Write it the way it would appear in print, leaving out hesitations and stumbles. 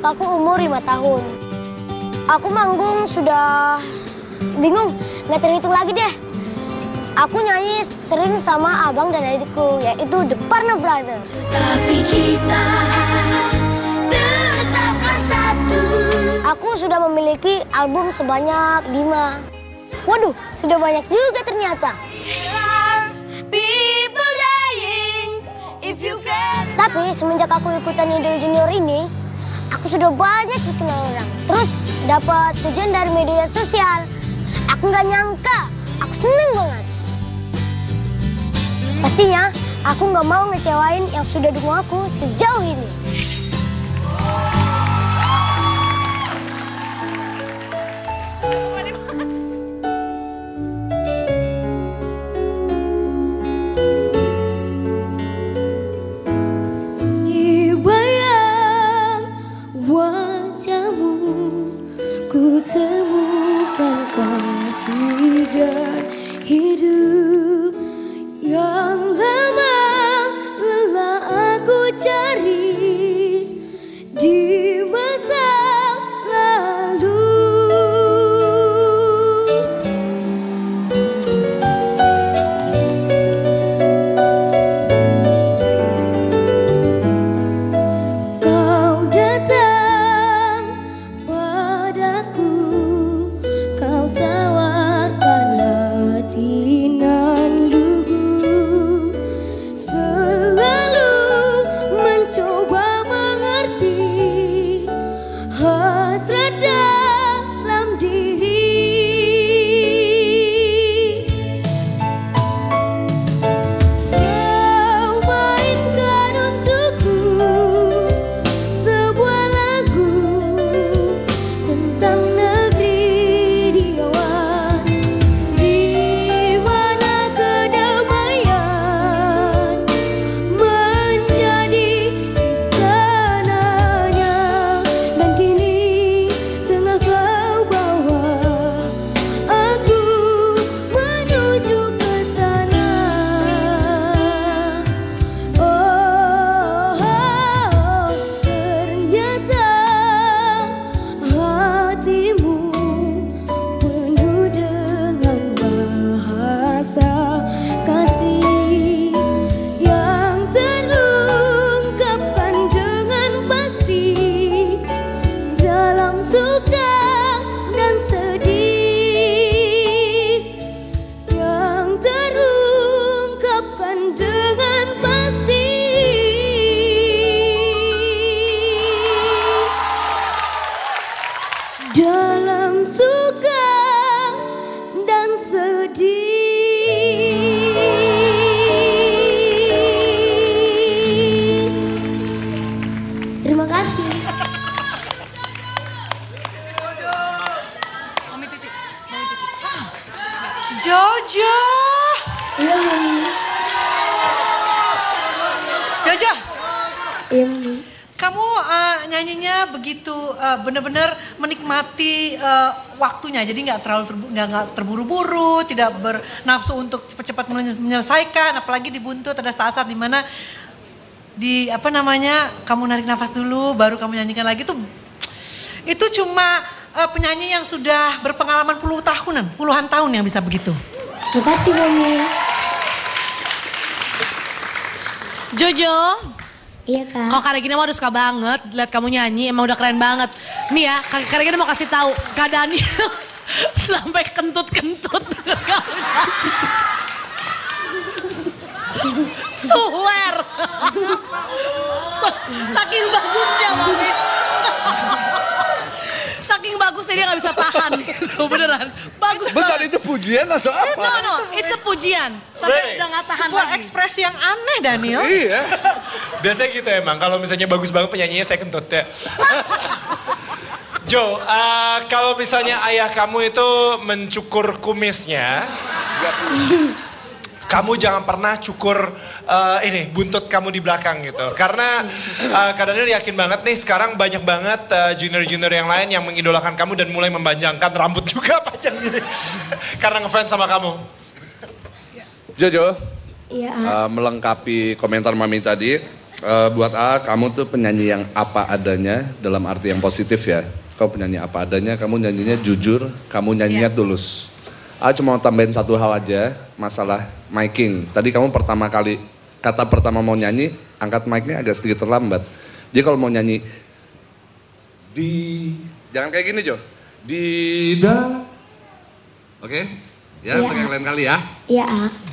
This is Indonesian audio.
sejak aku umur 5 tahun. Aku manggung sudah bingung, nggak terhitung lagi deh. Aku nyanyi sering sama abang dan adikku, yaitu The Parna Brothers. Tapi kita tetaplah satu. Aku sudah memiliki album sebanyak 5. Waduh, sudah banyak juga ternyata. Tapi semenjak aku ikutan Idol Junior ini, aku sudah banyak dikenal orang. Terus dapat pujian dari media sosial. Aku nggak nyangka, aku seneng banget. Pastinya aku nggak mau ngecewain yang sudah dukung aku sejauh ini. Temukan kasih dan hidup yang lama lelah aku cari di masa lalu. Kau datang padaku, kau tawarkan hati nan lugu, selalu mencoba mengerti hasrat dalam diri. Kau mainkan untukku sebuah lagu tentang negeri Diawan, di mana kedamaian menjadi istananya. Dan kini tengah kau bawa aku menuju ke sana. Oh, ternyata hatimu penuh dengan bahasa kasih yang terungkapkan dengan pasti dalam suka dan sedih, yang terungkapkan dengan pasti dalam suka dan sedih. Terima kasih. Jojo! Iya, Mami. Jojo, Iya, Mami. kamu nyanyinya begitu benar-benar menikmati waktunya, jadi nggak nggak terburu-buru, tidak bernafsu untuk cepat-cepat menyelesaikan, apalagi dibuntut. Ada saat-saat dimana kamu narik nafas dulu, baru kamu nyanyikan lagi tuh. Itu cuma penyanyi yang sudah berpengalaman puluhan tahun yang bisa begitu. Terima kasih, Mami. Jojo, Iya, Kak. kalau Kak Regina mah udah suka banget lihat kamu nyanyi, emang udah keren banget. Nih ya, Kak Regina mau kasih tahu keadaannya sampai kentut-kentut. Swear. Saking bagusnya, Mami. Saking bagusnya dia gak bisa tahan gitu, beneran. Bagus Bentar, banget. itu pujian atau apa? No, it's a pujian. Sampai udah gak tahan Sebuah lagi. ekspresi yang aneh, Daniel. Iya. Biasanya gitu emang, kalau misalnya bagus banget penyanyinya saya kentut ya. Jo, kalau misalnya ayah kamu itu mencukur kumisnya, kamu jangan pernah cukur buntut kamu di belakang gitu. Karena Kak Daniel yakin banget nih sekarang banyak banget junior-junior yang lain yang mengidolakan kamu dan mulai mempanjangkan rambut juga panjang gini. Karena ngefans sama kamu. Jojo, Iya, melengkapi komentar Mami tadi, Buat A, kamu tuh penyanyi yang apa adanya dalam arti yang positif ya. Kau penyanyi apa adanya, kamu nyanyinya jujur, kamu nyanyinya tulus. A cuma mau tambahin satu hal aja, masalah miking. Tadi kamu pertama kali, kata pertama mau nyanyi, angkat mic-nya agak sedikit terlambat. Jadi kalau mau nyanyi, jangan kayak gini Jo. Oke? Ya, pengen lain kali ya. Iya, A.